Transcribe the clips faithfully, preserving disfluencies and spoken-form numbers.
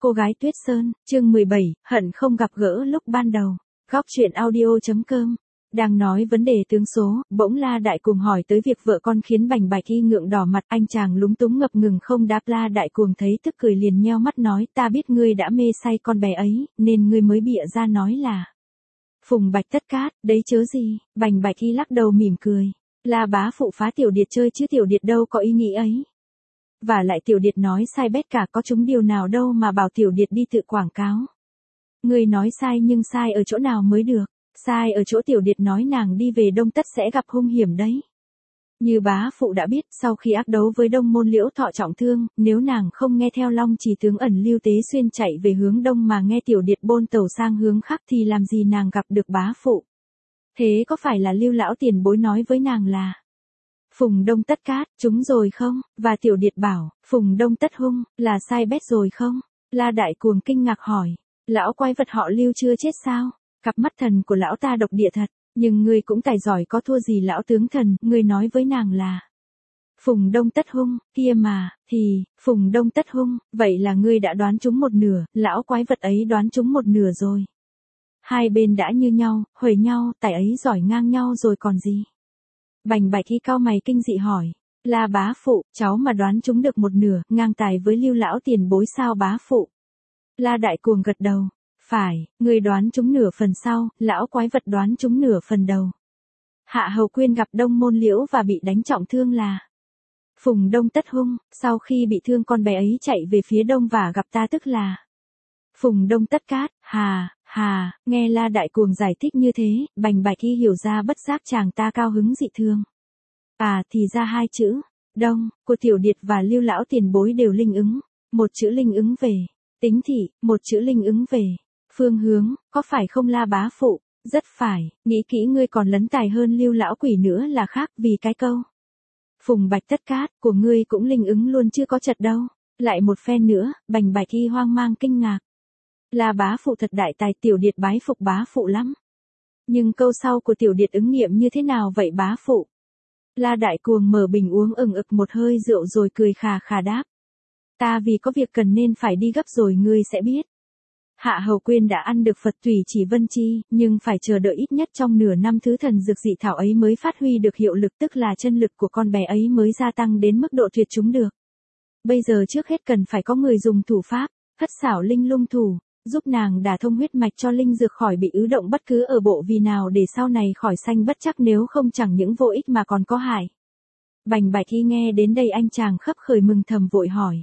cô gái Tuyết Sơn, chương mười bảy, hận không gặp gỡ lúc ban đầu. Góc truyện audio.com. Đang nói vấn đề tướng số, bỗng La Đại Cuồng hỏi tới việc vợ con khiến Bành Bạch Y ngượng đỏ mặt, anh chàng lúng túng ngập ngừng không đáp. La Đại Cuồng thấy tức cười liền nheo mắt nói, ta biết ngươi đã mê say con bé ấy, nên ngươi mới bịa ra nói là Phùng Bạch Tất Cát, đấy chớ gì. Bành Bạch Y lắc đầu mỉm cười, La bá phụ phá Tiểu Điệt chơi chứ Tiểu Điệt đâu có ý nghĩ ấy. Và lại Tiểu Điệt nói sai bét cả, có chúng điều nào đâu mà bảo Tiểu Điệt đi tự quảng cáo. Ngươi nói sai nhưng sai ở chỗ nào mới được? Sai ở chỗ Tiểu Điệt nói nàng đi về Đông tất sẽ gặp hung hiểm đấy. Như bá phụ đã biết, sau khi ác đấu với Đông Môn Liễu Thọ trọng thương, nếu nàng không nghe theo Long Chỉ tướng ẩn Lưu Tế Xuyên chạy về hướng Đông mà nghe Tiểu Điệt bôn tàu sang hướng khác thì làm gì nàng gặp được bá phụ. Thế có phải là Lưu lão tiền bối nói với nàng là Phùng Đông Tất Cát, chúng rồi không? Và Tiểu Điệt bảo, Phùng Đông Tất Hung, là sai bét rồi không? La Đại Cuồng kinh ngạc hỏi, lão quái vật họ Lưu chưa chết sao? Cặp mắt thần của lão ta độc địa thật, nhưng ngươi cũng tài giỏi có thua gì lão tướng thần, ngươi nói với nàng là Phùng Đông Tất Hung, kia mà, thì, Phùng Đông Tất Hung, vậy là ngươi đã đoán trúng một nửa, lão quái vật ấy đoán trúng một nửa rồi. Hai bên đã như nhau, huề nhau, tài ấy giỏi ngang nhau rồi còn gì. Bành Bạch Y cao mày kinh dị hỏi, La bá phụ, cháu mà đoán trúng được một nửa, ngang tài với Lưu lão tiền bối sao bá phụ? La Đại Cuồng gật đầu, phải, người đoán trúng nửa phần sau, lão quái vật đoán trúng nửa phần đầu. Hạ Hầu Quyên gặp Đông Môn Liễu và bị đánh trọng thương là Phùng Đông Tất Hung, sau khi bị thương con bé ấy chạy về phía đông và gặp ta tức là Phùng Đông Tất Cát. Hà, hà, nghe La Đại Cuồng giải thích như thế, Bành Bạch Y hiểu ra bất giác chàng ta cao hứng dị thương. À thì ra hai chữ, Đông, của Tiểu Điệt và Lưu lão tiền bối đều linh ứng, một chữ linh ứng về tính thị, một chữ linh ứng về phương hướng, có phải không La bá phụ? Rất phải, nghĩ kỹ ngươi còn lấn tài hơn Lưu lão quỷ nữa là khác, vì cái câu Phùng Bạch Tất Cát của ngươi cũng linh ứng luôn chứ có chật đâu. Lại một phen nữa, Bành Bạch Y hoang mang kinh ngạc. La bá phụ thật đại tài, Tiểu Điệt bái phục bá phụ lắm. Nhưng câu sau của Tiểu Điệt ứng nghiệm như thế nào vậy bá phụ? La Đại Cuồng mở bình uống ừng ực một hơi rượu rồi cười khà khà đáp. Ta vì có việc cần nên phải đi gấp rồi ngươi sẽ biết. Hạ Hầu Quyên đã ăn được Phật Tùy Chỉ Vân Chi, nhưng phải chờ đợi ít nhất trong nửa năm thứ thần dược dị thảo ấy mới phát huy được hiệu lực, tức là chân lực của con bé ấy mới gia tăng đến mức độ tuyệt chúng được. Bây giờ trước hết cần phải có người dùng thủ pháp, hất xảo linh lung thủ, giúp nàng đả thông huyết mạch cho linh dược khỏi bị ứ động bất cứ ở bộ vì nào để sau này khỏi sanh bất chắc, nếu không chẳng những vô ích mà còn có hại. Bành Bạch Y nghe đến đây anh chàng khấp khởi mừng thầm vội hỏi.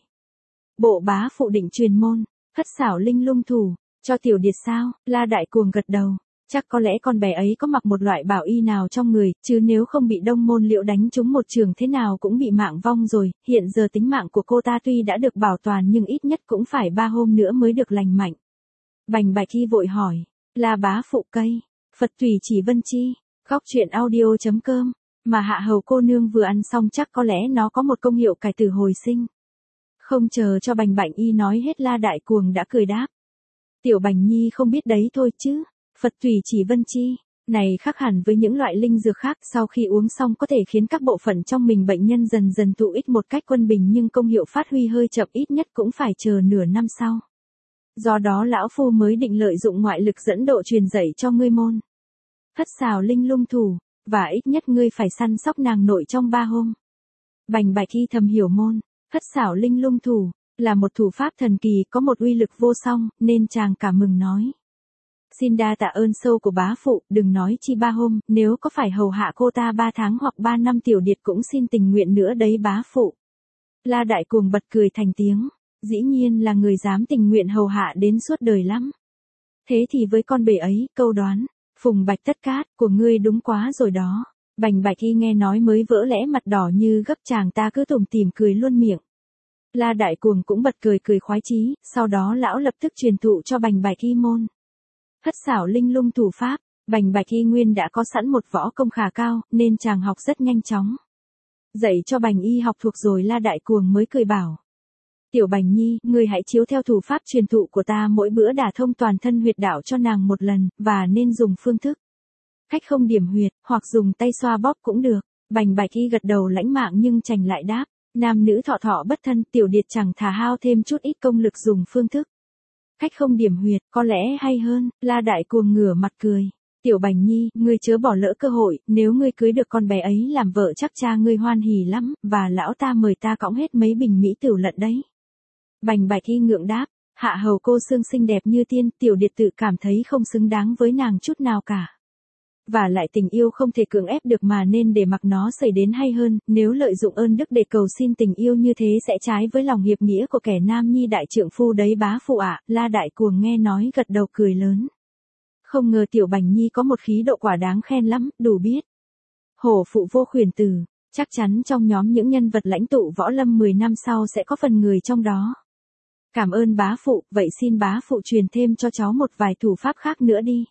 Bộ bá phụ định truyền môn, hất xảo linh lung thủ, cho Tiểu Điệt sao? La Đại Cuồng gật đầu, chắc có lẽ con bé ấy có mặc một loại bảo y nào trong người, chứ nếu không bị Đông Môn Liễu đánh trúng một trường thế nào cũng bị mạng vong rồi, hiện giờ tính mạng của cô ta tuy đã được bảo toàn nhưng ít nhất cũng phải ba hôm nữa mới được lành mạnh. Bành Bạch Y vội hỏi, La bá phụ cây, Phật Tùy Chỉ Vân Chi, góc truyện audio.com, mà Hạ Hầu cô nương vừa ăn xong chắc có lẽ nó có một công hiệu cải tử hồi sinh. Không chờ cho Bành Bạch Y nói hết, La Đại Cuồng đã cười đáp. Tiểu Bành Nhi không biết đấy thôi chứ, Phật Tùy Chỉ Vân Chi, này khác hẳn với những loại linh dược khác, sau khi uống xong có thể khiến các bộ phận trong mình bệnh nhân dần dần tụ ích một cách quân bình, nhưng công hiệu phát huy hơi chậm, ít nhất cũng phải chờ nửa năm sau. Do đó lão phu mới định lợi dụng ngoại lực dẫn độ truyền dạy cho ngươi môn hất xào linh lung thủ, và ít nhất ngươi phải săn sóc nàng nội trong ba hôm. Bành Bạch Y thầm hiểu môn hất xảo linh lung thủ là một thủ pháp thần kỳ có một uy lực vô song, nên chàng cảm mừng nói. Xin đa tạ ơn sâu của bá phụ, đừng nói chi ba hôm, nếu có phải hầu hạ cô ta ba tháng hoặc ba năm Tiểu Điệt cũng xin tình nguyện nữa đấy bá phụ. La Đại Cuồng bật cười thành tiếng, dĩ nhiên là người dám tình nguyện hầu hạ đến suốt đời lắm. Thế thì với con bể ấy, câu đoán, Phùng Bạch Tất Cát của ngươi đúng quá rồi đó. Bành Bạch Y nghe nói mới vỡ lẽ mặt đỏ như gấp, chàng ta cứ tủm tỉm cười luôn miệng. La Đại Cuồng cũng bật cười cười khoái chí, sau đó lão lập tức truyền thụ cho Bành Bạch Y môn hất xảo linh lung thủ pháp. Bành Bạch Y nguyên đã có sẵn một võ công khá cao, nên chàng học rất nhanh chóng. Dạy cho Bành Y học thuộc rồi, La Đại Cuồng mới cười bảo. Tiểu Bành Nhi, ngươi hãy chiếu theo thủ pháp truyền thụ của ta, mỗi bữa đả thông toàn thân huyệt đạo cho nàng một lần, và nên dùng phương thức cách không điểm huyệt, hoặc dùng tay xoa bóp cũng được. Bành Bạch Y gật đầu lãnh mạng nhưng chành lại đáp, nam nữ thọ thọ bất thân, Tiểu Điệt chẳng thà hao thêm chút ít công lực dùng phương thức cách không điểm huyệt, có lẽ hay hơn. La Đại Cuồng ngửa mặt cười. Tiểu Bành Nhi, ngươi chớ bỏ lỡ cơ hội, nếu ngươi cưới được con bé ấy làm vợ chắc cha ngươi hoan hỉ lắm, và lão ta mời ta cõng hết mấy bình mỹ tửu lận đấy. Bành Bạch Y ngượng đáp, hạ hầu cô xương xinh đẹp như tiên, tiểu điệt tự cảm thấy không xứng đáng với nàng chút nào cả. Và lại tình yêu không thể cưỡng ép được mà nên để mặc nó xảy đến hay hơn, nếu lợi dụng ơn đức để cầu xin tình yêu như thế sẽ trái với lòng hiệp nghĩa của kẻ nam nhi đại trượng phu đấy bá phụ ạ. La Đại Cuồng nghe nói gật đầu cười lớn. Không ngờ Tiểu Bành Nhi có một khí độ quả đáng khen lắm, đủ biết. Hổ phụ vô khuyển tử, chắc chắn trong nhóm những nhân vật lãnh tụ võ lâm mười năm sau sẽ có phần người trong đó. Cảm ơn bá phụ, vậy xin bá phụ truyền thêm cho cháu một vài thủ pháp khác nữa đi.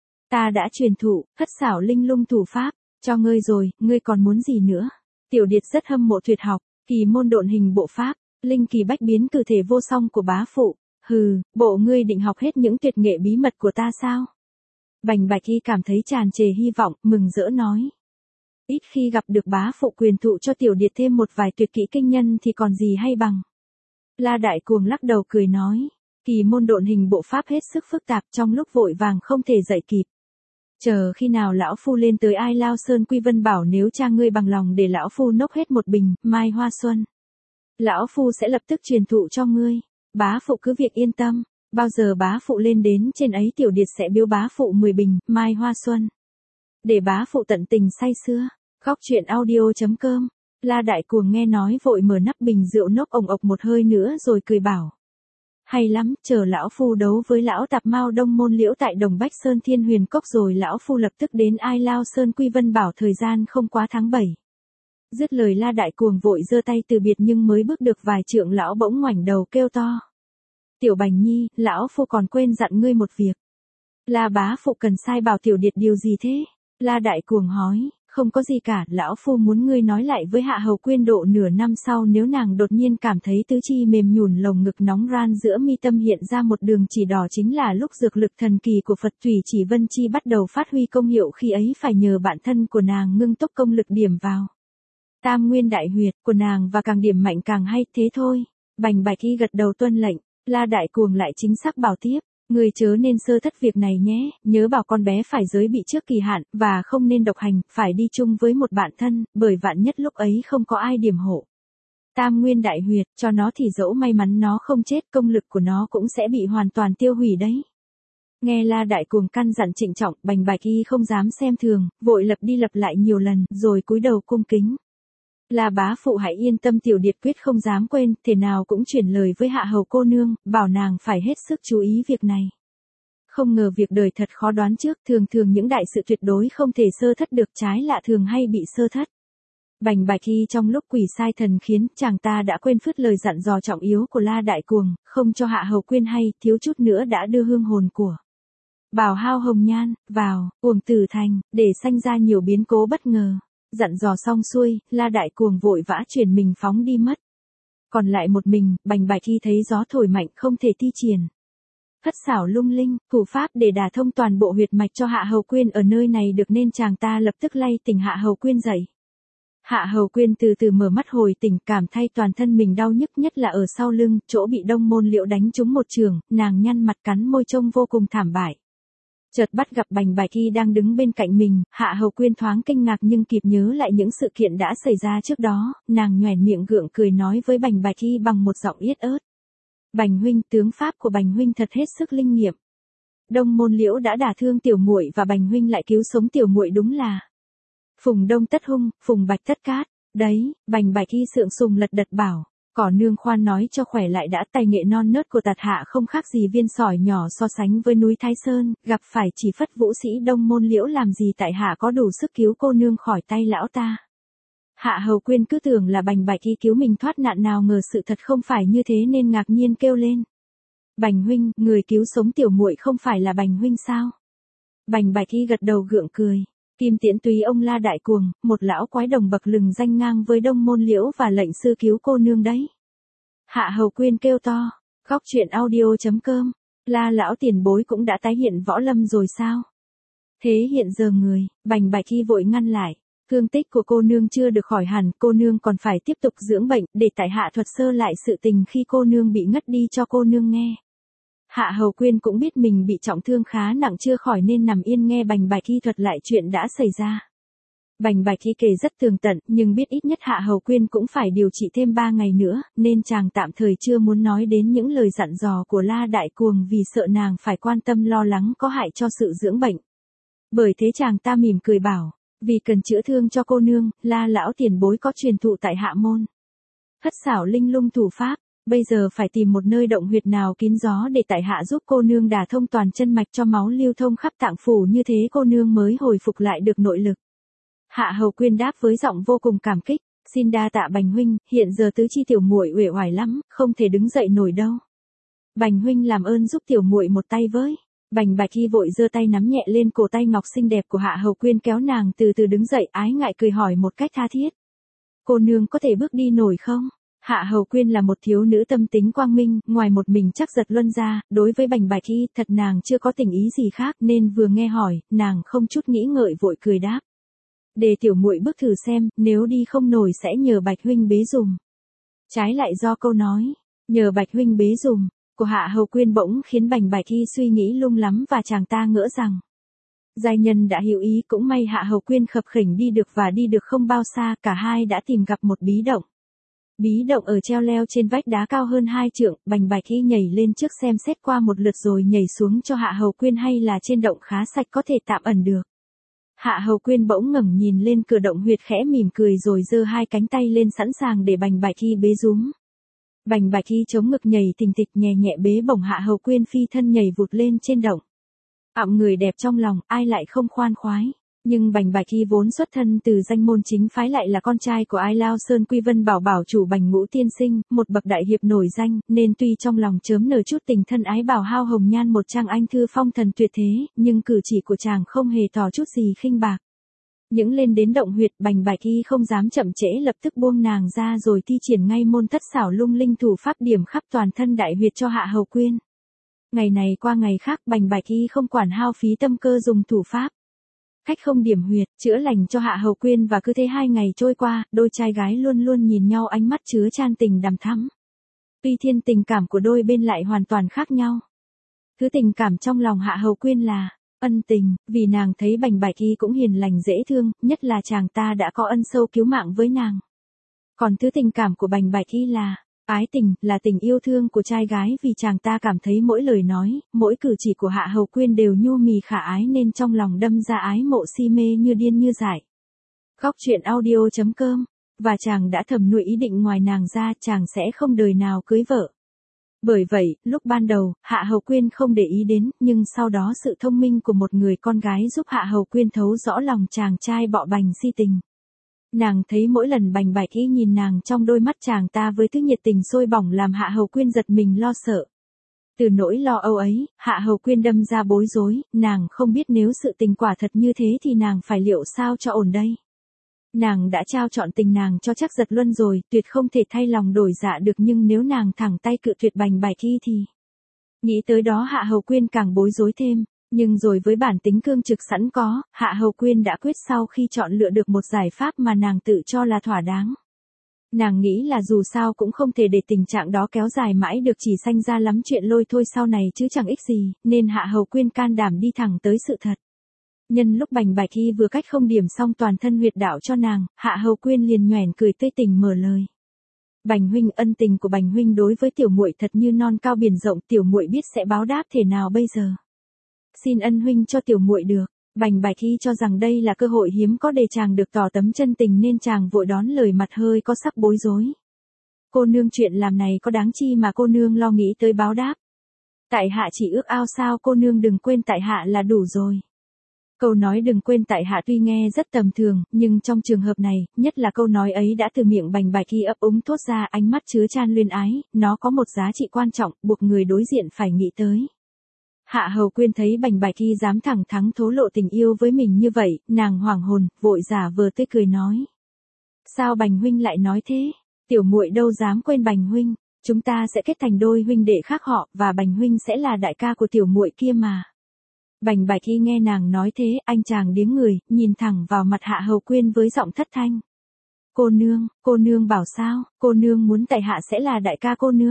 Ta đã truyền thụ, thất xảo linh lung thủ pháp, cho ngươi rồi, ngươi còn muốn gì nữa? Tiểu Điệt rất hâm mộ tuyệt học, kỳ môn độn hình bộ pháp, linh kỳ bách biến cử thể vô song của bá phụ. Hừ, bộ ngươi định học hết những tuyệt nghệ bí mật của ta sao? Bành Bạch Y cảm thấy tràn trề hy vọng, mừng rỡ nói. Ít khi gặp được bá phụ quyền thụ cho Tiểu Điệt thêm một vài tuyệt kỹ kinh nhân thì còn gì hay bằng. La Đại Cuồng lắc đầu cười nói, kỳ môn độn hình bộ pháp hết sức phức tạp, trong lúc vội vàng không thể dạy kịp. Chờ khi nào lão phu lên tới Ai Lao Sơn Quy Vân bảo nếu cha ngươi bằng lòng để lão phu nốc hết một bình Mai Hoa Xuân, lão phu sẽ lập tức truyền thụ cho ngươi. Bá phụ cứ việc yên tâm, bao giờ bá phụ lên đến trên ấy Tiểu Điệt sẽ biếu bá phụ mười bình Mai Hoa Xuân, để bá phụ tận tình say sưa. Góc truyện audio chấm com. La Đại Cuồng nghe nói vội mở nắp bình rượu nốc ồng ộc một hơi nữa rồi cười bảo. Hay lắm, chờ lão phu đấu với lão tạp mao Đông Môn Liễu tại Đồng Bách Sơn Thiên Huyền Cốc rồi lão phu lập tức đến Ai Lao Sơn Quy Vân bảo thời gian không quá tháng bảy. Dứt lời La Đại Cuồng vội giơ tay từ biệt nhưng mới bước được vài trượng lão bỗng ngoảnh đầu kêu to. Tiểu Bành Nhi, lão phu còn quên dặn ngươi một việc. La bá phụ cần sai bảo Tiểu Điệt điều gì thế? La Đại Cuồng hỏi. Không có gì cả, lão phu muốn ngươi nói lại với Hạ Hầu Quyên độ nửa năm sau nếu nàng đột nhiên cảm thấy tứ chi mềm nhũn lồng ngực nóng ran giữa mi tâm hiện ra một đường chỉ đỏ chính là lúc dược lực thần kỳ của Phật Thủy Chỉ Vân Chi bắt đầu phát huy công hiệu, khi ấy phải nhờ bạn thân của nàng ngưng tốc công lực điểm vào Tam Nguyên Đại Huyệt của nàng và càng điểm mạnh càng hay, thế thôi. Bành Bạch Y gật đầu tuân lệnh. La Đại Cuồng lại chính xác bảo tiếp. Người chớ nên sơ thất việc này nhé, nhớ bảo con bé phải giới bị trước kỳ hạn, và không nên độc hành, phải đi chung với một bạn thân, bởi vạn nhất lúc ấy không có ai điểm hộ Tam Nguyên Đại Huyệt, cho nó thì dẫu may mắn nó không chết, công lực của nó cũng sẽ bị hoàn toàn tiêu hủy đấy. Nghe La Đại Cuồng căn dặn trịnh trọng, Bành Bạch Y không dám xem thường, vội lặp đi lặp lại nhiều lần, rồi cúi đầu cung kính. La bá phụ hãy yên tâm, Tiểu Điệt quyết không dám quên, thể nào cũng chuyển lời với Hạ Hầu cô nương, bảo nàng phải hết sức chú ý việc này. Không ngờ việc đời thật khó đoán trước, thường thường những đại sự tuyệt đối không thể sơ thất được, trái lạ thường hay bị sơ thất. Bành Bạch Y trong lúc quỷ sai thần khiến, chàng ta đã quên phứt lời dặn dò trọng yếu của La Đại Cuồng, không cho Hạ Hầu Quyên hay, thiếu chút nữa đã đưa hương hồn của Bảo Hao Hồng Nhan vào Uổng Tử Thành, để sanh ra nhiều biến cố bất ngờ. Dặn dò xong xuôi, La Đại Cuồng vội vã chuyển mình phóng đi mất. Còn lại một mình, Bành Bạch Y thấy gió thổi mạnh không thể thi triển thất xảo lung linh, thủ pháp để đả thông toàn bộ huyệt mạch cho Hạ Hầu Quyên ở nơi này được, nên chàng ta lập tức lay tỉnh Hạ Hầu Quyên dậy. Hạ Hầu Quyên từ từ mở mắt hồi tỉnh, cảm thay toàn thân mình đau nhức, nhất là ở sau lưng, chỗ bị Đông Môn Liễu đánh trúng một chưởng, nàng nhăn mặt cắn môi trông vô cùng thảm bại. Chợt bắt gặp Bành Bạch Y đang đứng bên cạnh mình, Hạ Hầu Quyên thoáng kinh ngạc nhưng kịp nhớ lại những sự kiện đã xảy ra trước đó, nàng nhoẻn miệng gượng cười nói với Bành Bạch Y bằng một giọng yết ớt. Bành huynh, tướng pháp của Bành huynh thật hết sức linh nghiệm. Đông Môn Liễu đã đả thương tiểu muội và Bành huynh lại cứu sống tiểu muội, đúng là Phùng Đông tất hung, Phùng Bạch tất cát. Đấy, Bành Bạch Y sượng sùng lật đật bảo. Cỏ nương khoan nói cho khỏe lại đã, tài nghệ non nớt của Tạt Hạ không khác gì viên sỏi nhỏ so sánh với núi Thái Sơn, gặp phải chỉ phất vũ sĩ Đông Môn Liễu làm gì tại hạ có đủ sức cứu cô nương khỏi tay lão ta. Hạ Hầu Quyên cứ tưởng là Bành Bạch Y cứu mình thoát nạn, nào ngờ sự thật không phải như thế nên ngạc nhiên kêu lên. Bành huynh, người cứu sống tiểu muội không phải là Bành huynh sao? Bành Bạch Y gật đầu gượng cười. Kim Tiễn Túy ông La Đại Cuồng, một lão quái đồng bậc lừng danh ngang với Đông Môn Liễu và lệnh sư cứu cô nương đấy. Hạ Hầu Quyên kêu to. Góc truyện audio chấm com. La lão tiền bối cũng đã tái hiện võ lâm rồi sao? Thế hiện giờ người, Bành Bạch Y vội ngăn lại. Thương tích của cô nương chưa được khỏi hẳn, cô nương còn phải tiếp tục dưỡng bệnh, để tại hạ thuật sơ lại sự tình khi cô nương bị ngất đi cho cô nương nghe. Hạ Hầu Quyên cũng biết mình bị trọng thương khá nặng chưa khỏi nên nằm yên nghe Bành Bạch Hy thuật lại chuyện đã xảy ra. Bành Bạch Hy kể rất tường tận, nhưng biết ít nhất Hạ Hầu Quyên cũng phải điều trị thêm ba ngày nữa, nên chàng tạm thời chưa muốn nói đến những lời dặn dò của La Đại Cuồng vì sợ nàng phải quan tâm lo lắng có hại cho sự dưỡng bệnh. Bởi thế chàng ta mỉm cười bảo, vì cần chữa thương cho cô nương, La lão tiền bối có truyền thụ tại hạ môn thất xảo linh lung thủ pháp, bây giờ phải tìm một nơi động huyệt nào kín gió để tại hạ giúp cô nương đả thông toàn chân mạch cho máu lưu thông khắp tạng phủ, như thế cô nương mới hồi phục lại được nội lực. Hạ Hầu Quyên đáp với giọng vô cùng cảm kích, xin đa tạ Bành huynh, hiện giờ tứ chi tiểu muội uể oải lắm, không thể đứng dậy nổi đâu. Bành huynh làm ơn giúp tiểu muội một tay với. Bành Bạch Hy vội giơ tay nắm nhẹ lên cổ tay ngọc xinh đẹp của Hạ Hầu Quyên, kéo nàng từ từ đứng dậy, ái ngại cười hỏi một cách tha thiết. Cô nương có thể bước đi nổi không? Hạ Hầu Quyên là một thiếu nữ tâm tính quang minh, ngoài một mình chắc giật luân ra, đối với Bành Bạch Hy thật nàng chưa có tình ý gì khác nên vừa nghe hỏi, nàng không chút nghĩ ngợi vội cười đáp. Để tiểu muội bước thử xem, nếu đi không nổi sẽ nhờ Bạch huynh bế dùm. Trái lại do câu nói, nhờ Bạch huynh bế dùm, của Hạ Hầu Quyên bỗng khiến Bành Bạch Hy suy nghĩ lung lắm và chàng ta ngỡ rằng giai nhân đã hiểu ý, cũng may Hạ Hầu Quyên khập khểnh đi được và đi được không bao xa, cả hai đã tìm gặp một bí động. Bí động ở treo leo trên vách đá cao hơn hai trượng, Bành Bạch Hy nhảy lên trước xem xét qua một lượt rồi nhảy xuống cho Hạ Hầu Quyên hay là trên động khá sạch có thể tạm ẩn được. Hạ Hầu Quyên bỗng ngẩng nhìn lên cửa động huyệt khẽ mỉm cười rồi giơ hai cánh tay lên sẵn sàng để Bành Bạch Hy bế dúm. Bành Bạch Hy chống ngực nhảy thình thịch nhẹ nhẹ bế bổng Hạ Hầu Quyên phi thân nhảy vụt lên trên động. Ẵm người đẹp trong lòng, ai lại không khoan khoái. Nhưng Bành Bạch Hy vốn xuất thân từ danh môn chính phái, lại là con trai của Ai Lao Sơn Quy Vân Bảo bảo chủ Bành Ngũ tiên sinh, một bậc đại hiệp nổi danh, nên tuy trong lòng chớm nở chút tình thân ái Bảo Hao hồng nhan một trang anh thư phong thần tuyệt thế, nhưng cử chỉ của chàng không hề tỏ chút gì khinh bạc. Những lên đến động huyệt, Bành Bạch Hy không dám chậm trễ, lập tức buông nàng ra rồi thi triển ngay môn thất xảo lung linh thủ pháp điểm khắp toàn thân đại huyệt cho Hạ Hầu Quyên. Ngày này qua ngày khác, Bành Bạch Hy không quản hao phí tâm cơ dùng thủ pháp cách không điểm huyệt, chữa lành cho Hạ Hầu Quyên, và cứ thế hai ngày trôi qua, đôi trai gái luôn luôn nhìn nhau ánh mắt chứa chan tình đằm thắm. Tuy thiên tình cảm của đôi bên lại hoàn toàn khác nhau. Thứ tình cảm trong lòng Hạ Hầu Quyên là ân tình, vì nàng thấy Bành Bạch Hy cũng hiền lành dễ thương, nhất là chàng ta đã có ân sâu cứu mạng với nàng. Còn thứ tình cảm của Bành Bạch Hy là ái tình, là tình yêu thương của trai gái, vì chàng ta cảm thấy mỗi lời nói, mỗi cử chỉ của Hạ Hầu Quyên đều nhu mì khả ái nên trong lòng đâm ra ái mộ si mê như điên như dại. Góc truyện audio chấm com, và chàng đã thầm nuôi ý định ngoài nàng ra chàng sẽ không đời nào cưới vợ. Bởi vậy, lúc ban đầu, Hạ Hầu Quyên không để ý đến, nhưng sau đó sự thông minh của một người con gái giúp Hạ Hầu Quyên thấu rõ lòng chàng trai bọ bành si tình. Nàng thấy mỗi lần Bành Bạch Hy nhìn nàng trong đôi mắt chàng ta với thứ nhiệt tình sôi bỏng làm Hạ Hầu Quyên giật mình lo sợ. Từ nỗi lo âu ấy, Hạ Hầu Quyên đâm ra bối rối, nàng không biết nếu sự tình quả thật như thế thì nàng phải liệu sao cho ổn đây. Nàng đã trao trọn tình nàng cho chắc giật luân rồi, tuyệt không thể thay lòng đổi dạ được, nhưng nếu nàng thẳng tay cự tuyệt Bành Bạch Hy thì... Nghĩ tới đó Hạ Hầu Quyên càng bối rối thêm. Nhưng rồi với bản tính cương trực sẵn có, Hạ Hầu Quyên đã quyết sau khi chọn lựa được một giải pháp mà nàng tự cho là thỏa đáng. Nàng nghĩ là dù sao cũng không thể để tình trạng đó kéo dài mãi được, chỉ sanh ra lắm chuyện lôi thôi sau này chứ chẳng ích gì, nên Hạ Hầu Quyên can đảm đi thẳng tới sự thật. Nhân lúc Bành Bạch Hy vừa cách không điểm xong toàn thân huyệt đạo cho nàng, Hạ Hầu Quyên liền nhoẻn cười tươi tỉnh mở lời. Bành huynh, ân tình của Bành huynh đối với tiểu muội thật như non cao biển rộng, tiểu muội biết sẽ báo đáp thể nào bây giờ. Xin ân huynh cho tiểu muội được. Bành Bạch Hy cho rằng đây là cơ hội hiếm có để chàng được tỏ tấm chân tình nên chàng vội đón lời, mặt hơi có sắc bối rối. Cô nương, chuyện làm này có đáng chi mà cô nương lo nghĩ tới báo đáp. Tại hạ chỉ ước ao sao cô nương đừng quên tại hạ là đủ rồi. Câu nói đừng quên tại hạ tuy nghe rất tầm thường, nhưng trong trường hợp này, nhất là câu nói ấy đã từ miệng Bành Bạch Hy ấp úng thốt ra, ánh mắt chứa chan luyến ái, nó có một giá trị quan trọng, buộc người đối diện phải nghĩ tới. Hạ Hầu Quyên thấy Bành Bạch Hy dám thẳng thắn thổ lộ tình yêu với mình như vậy, nàng hoảng hồn, vội giả vờ tươi cười nói. Sao Bành huynh lại nói thế? Tiểu muội đâu dám quên Bành huynh, chúng ta sẽ kết thành đôi huynh đệ khác họ, và Bành huynh sẽ là đại ca của tiểu muội kia mà. Bành Bạch Hy nghe nàng nói thế, anh chàng điếng người, nhìn thẳng vào mặt Hạ Hầu Quyên với giọng thất thanh. Cô nương, cô nương bảo sao, cô nương muốn tại hạ sẽ là đại ca cô nương.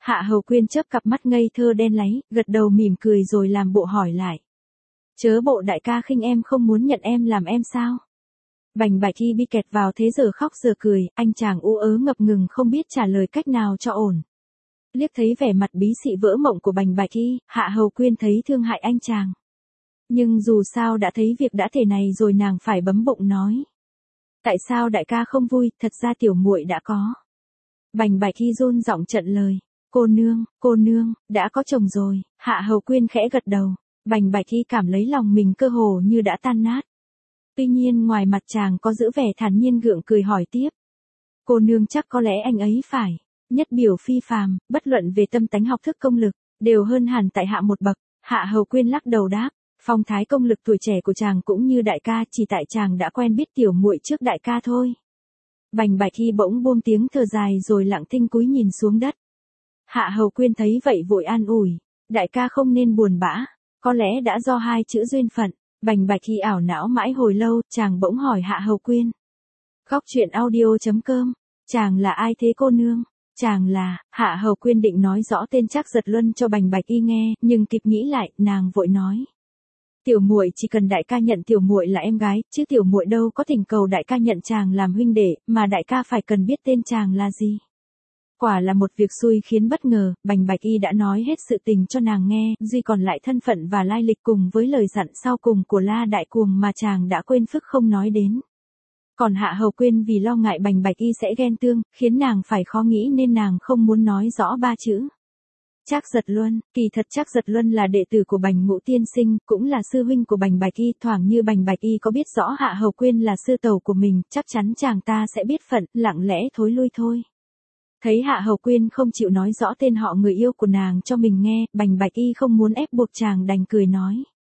Hạ Hầu Quyên chớp cặp mắt ngây thơ đen láy, gật đầu mỉm cười rồi làm bộ hỏi lại. Chớ bộ đại ca khinh em không muốn nhận em làm em sao? Bành Bạch Y bị kẹt vào thế giờ khóc giờ cười, anh chàng ú ớ ngập ngừng không biết trả lời cách nào cho ổn. Liếc thấy vẻ mặt bí xị vỡ mộng của Bành Bạch Y, Hạ Hầu Quyên thấy thương hại anh chàng. Nhưng dù sao đã thấy việc đã thể này rồi nàng phải bấm bụng nói. Tại sao đại ca không vui, thật ra tiểu muội đã có. Bành Bạch Y run giọng trận lời. Cô nương, cô nương, đã có chồng rồi. Hạ Hầu Quyên khẽ gật đầu. Bành Bạch Y cảm lấy lòng mình cơ hồ như đã tan nát. Tuy nhiên ngoài mặt chàng có giữ vẻ thản nhiên gượng cười hỏi tiếp. Cô nương chắc có lẽ anh ấy phải. Nhất biểu phi phàm, bất luận về tâm tánh học thức công lực, đều hơn hẳn tại hạ một bậc. Hạ Hầu Quyên lắc đầu đáp. Phong thái công lực tuổi trẻ của chàng cũng như đại ca, chỉ tại chàng đã quen biết tiểu muội trước đại ca thôi. Bành Bạch Y bỗng buông tiếng thở dài rồi lặng thinh cúi nhìn xuống đất. Hạ Hầu Quyên thấy vậy vội an ủi. Đại ca không nên buồn bã, có lẽ đã do hai chữ duyên phận. Bành Bạch Y ảo não mãi hồi lâu, chàng bỗng hỏi Hạ Hầu Quyên. Góc truyện audio chấm com, chàng là ai thế cô nương? Chàng là, Hạ Hầu Quyên định nói rõ tên Trác Giật Luân cho Bành Bạch Y nghe, nhưng kịp nghĩ lại, nàng vội nói. Tiểu muội chỉ cần đại ca nhận tiểu muội là em gái, chứ tiểu muội đâu có thỉnh cầu đại ca nhận chàng làm huynh đệ, mà đại ca phải cần biết tên chàng là gì. Quả là một việc xui khiến bất ngờ, Bành Bạch Y đã nói hết sự tình cho nàng nghe, duy còn lại thân phận và lai lịch cùng với lời dặn sau cùng của La Đại Cuồng mà chàng đã quên phức không nói đến. Còn Hạ Hầu Quyên vì lo ngại Bành Bạch Y sẽ ghen tương, khiến nàng phải khó nghĩ nên nàng không muốn nói rõ ba chữ. Trác Giật Luân, kỳ thật Trác Giật Luân là đệ tử của Bành Ngũ tiên sinh, cũng là sư huynh của Bành Bạch Y, thoảng như Bành Bạch Y có biết rõ Hạ Hầu Quyên là sư tẩu của mình, chắc chắn chàng ta sẽ biết phận, lặng lẽ thối lui thôi. Thấy Hạ Hầu Quyên không chịu nói rõ tên họ người yêu của nàng cho mình nghe, Bành Bạch Y không muốn ép buộc chàng đành cười nói.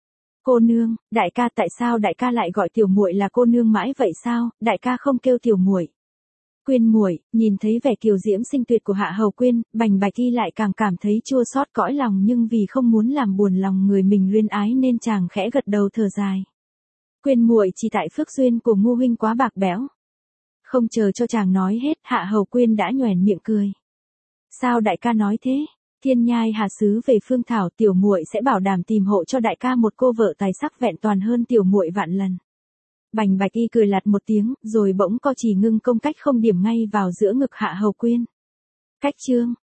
Cô nương, đại ca tại sao đại ca lại gọi tiểu muội là cô nương mãi vậy sao, đại ca không kêu tiểu muội. Quyên muội, nhìn thấy vẻ kiều diễm xinh tuyệt của Hạ Hầu Quyên, Bành Bạch Y lại càng cảm thấy chua xót cõi lòng nhưng vì không muốn làm buồn lòng người mình luyến ái nên chàng khẽ gật đầu thở dài. Quyên muội chỉ tại phước duyên của Ngô huynh quá bạc bẽo. Không chờ cho chàng nói hết, Hạ Hầu Quyên đã nhoẻn miệng cười. Sao đại ca nói thế? Thiên nhai hà sứ về phương thảo, tiểu muội sẽ bảo đảm tìm hộ cho đại ca một cô vợ tài sắc vẹn toàn hơn tiểu muội vạn lần. Bành Bạch Y cười lạt một tiếng, rồi bỗng co chỉ ngưng công cách không điểm ngay vào giữa ngực Hạ Hầu Quyên. Cách chương,